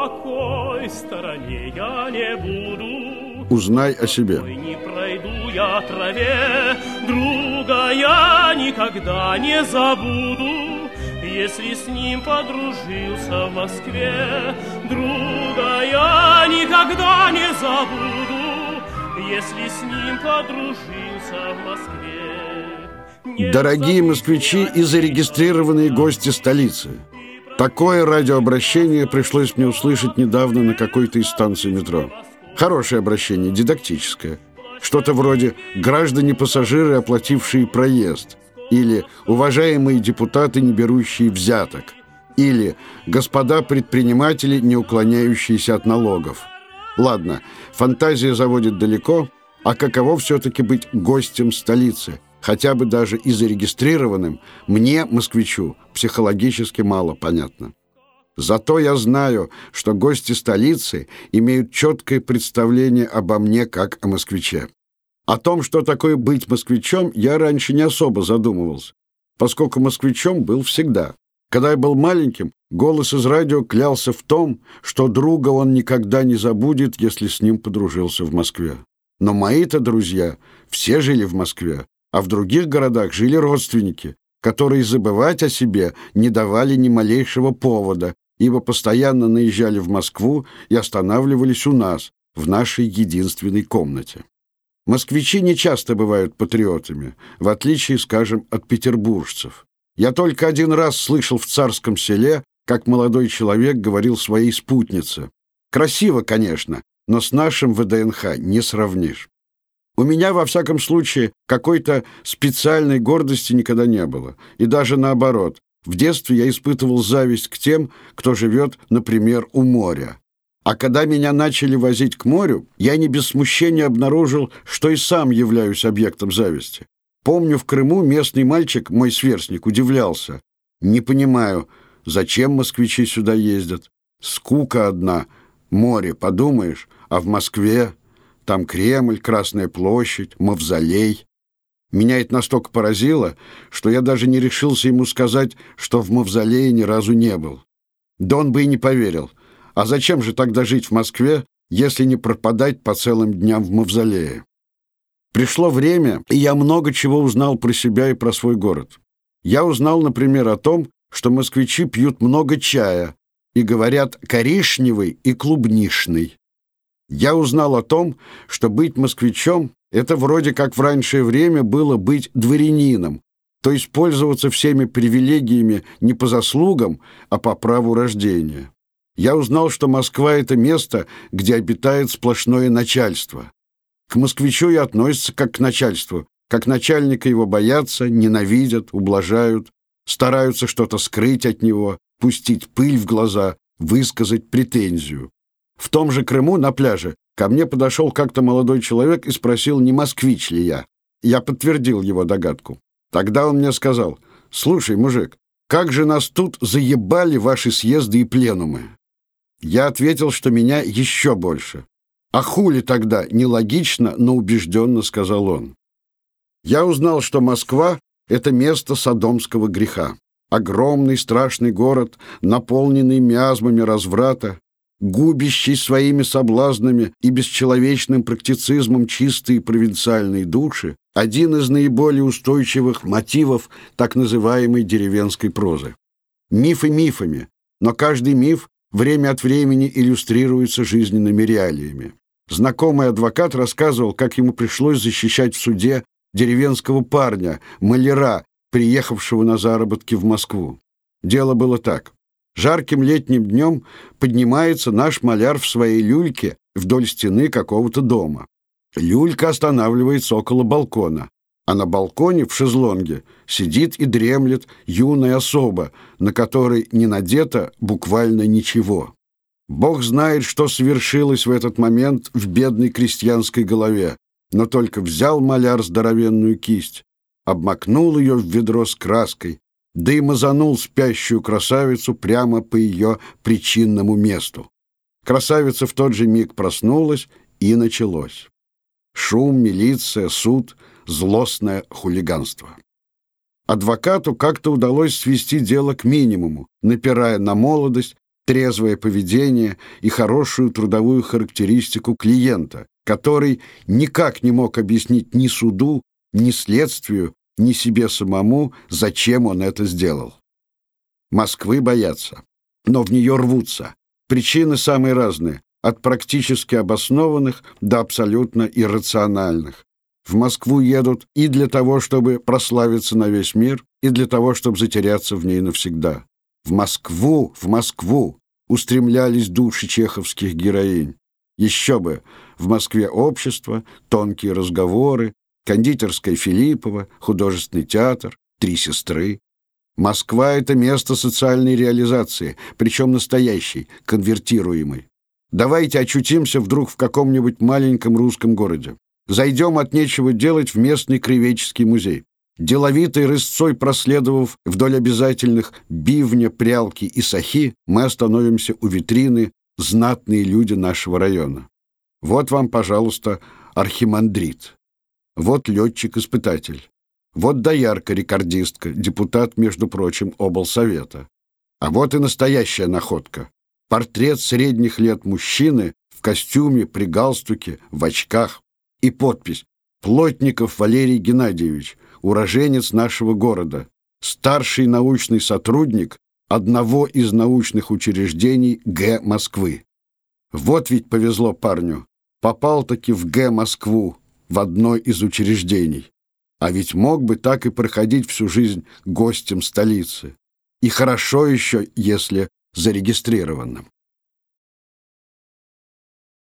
какой стороне я не буду. Узнай о себе. Не пройду я траве, друга я никогда не забуду. Если с ним подружился в Москве, друга я никогда не забуду. Если с ним подружился в Москве. Дорогие москвичи и зарегистрированные гости столицы, такое радиообращение пришлось мне услышать недавно на какой-то из станций метро. Хорошее обращение, дидактическое. Что-то вроде «граждане-пассажиры, оплатившие проезд», или «уважаемые депутаты, не берущие взяток», или «господа предприниматели, не уклоняющиеся от налогов». Ладно, фантазия заводит далеко, а каково все-таки быть гостем столицы, хотя бы даже и зарегистрированным, мне, москвичу, психологически мало понятно. Зато я знаю, что гости столицы имеют четкое представление обо мне как о москвиче. О том, что такое быть москвичом, я раньше не особо задумывался, поскольку москвичом был всегда. Когда я был маленьким, голос из радио клялся в том, что друга он никогда не забудет, если с ним подружился в Москве. Но мои-то друзья все жили в Москве, а в других городах жили родственники, которые забывать о себе не давали ни малейшего повода, ибо постоянно наезжали в Москву и останавливались у нас, в нашей единственной комнате. Москвичи не часто бывают патриотами, в отличие, скажем, от петербуржцев. Я только один раз слышал в Царском Селе, как молодой человек говорил своей спутнице: «Красиво, конечно, но с нашим ВДНХ не сравнишь». У меня, во всяком случае, какой-то специальной гордости никогда не было. И даже наоборот, в детстве я испытывал зависть к тем, кто живет, например, у моря. А когда меня начали возить к морю, я не без смущения обнаружил, что и сам являюсь объектом зависти. Помню, в Крыму местный мальчик, мой сверстник, удивлялся: «Не понимаю, зачем москвичи сюда ездят? Скука одна, море, подумаешь, а в Москве там Кремль, Красная площадь, Мавзолей». Меня это настолько поразило, что я даже не решился ему сказать, что в Мавзолее ни разу не был. Да он бы и не поверил. А зачем же тогда жить в Москве, если не пропадать по целым дням в Мавзолее? Пришло время, и я много чего узнал про себя и про свой город. Я узнал, например, о том, что москвичи пьют много чая и говорят «коричневый» и «клубнишный». Я узнал о том, что быть москвичом — это вроде как в раннее время было быть дворянином, то есть пользоваться всеми привилегиями не по заслугам, а по праву рождения. Я узнал, что Москва — это место, где обитает сплошное начальство. К москвичу и относятся как к начальству, как начальника его боятся, ненавидят, ублажают, стараются что-то скрыть от него, пустить пыль в глаза, высказать претензию. В том же Крыму на пляже ко мне подошел как-то молодой человек и спросил, не москвич ли я. Я подтвердил его догадку. Тогда он мне сказал: «Слушай, мужик, как же нас тут заебали ваши съезды и пленумы?» Я ответил, что меня еще больше. «А хули тогда?» — нелогично, но убежденно сказал он. Я узнал, что Москва — это место содомского греха. Огромный страшный город, наполненный миазмами разврата, губящий своими соблазнами и бесчеловечным практицизмом чистые провинциальные души, один из наиболее устойчивых мотивов так называемой деревенской прозы. Мифы мифами, но каждый миф время от времени иллюстрируется жизненными реалиями. Знакомый адвокат рассказывал, как ему пришлось защищать в суде деревенского парня, маляра, приехавшего на заработки в Москву. Дело было так. Жарким летним днем поднимается наш маляр в своей люльке вдоль стены какого-то дома. Люлька останавливается около балкона, а на балконе в шезлонге сидит и дремлет юная особа, на которой не надето буквально ничего. Бог знает, что совершилось в этот момент в бедной крестьянской голове, но только взял маляр здоровенную кисть, обмакнул ее в ведро с краской, да и мазанул спящую красавицу прямо по ее причинному месту. Красавица в тот же миг проснулась, и началось. Шум, милиция, суд, злостное хулиганство. Адвокату как-то удалось свести дело к минимуму, напирая на молодость, трезвое поведение и хорошую трудовую характеристику клиента, который никак не мог объяснить ни суду, ни следствию, ни себе самому, зачем он это сделал. Москвы боятся, но в нее рвутся. Причины самые разные, от практически обоснованных до абсолютно иррациональных. В Москву едут и для того, чтобы прославиться на весь мир, и для того, чтобы затеряться в ней навсегда. В Москву устремлялись души чеховских героинь. Еще бы, в Москве общество, тонкие разговоры, кондитерская Филиппова, художественный театр, три сестры. Москва — это место социальной реализации, причем настоящей, конвертируемой. Давайте очутимся вдруг в каком-нибудь маленьком русском городе. Зайдем от нечего делать в местный краеведческий музей. Деловитой рысцой проследовав вдоль обязательных бивня, прялки и сахи, мы остановимся у витрины «Знатные люди нашего района». Вот вам, пожалуйста, архимандрит. Вот летчик-испытатель. Вот доярка-рекордистка, депутат, между прочим, облсовета. А вот и настоящая находка. Портрет средних лет мужчины в костюме, при галстуке, в очках. И подпись: Плотников Валерий Геннадьевич, уроженец нашего города, старший научный сотрудник одного из научных учреждений Г. Москвы. Вот ведь повезло парню. Попал-таки в Г. Москву, в одно из учреждений. А ведь мог бы так и проходить всю жизнь гостем столицы. И хорошо еще, если зарегистрированным.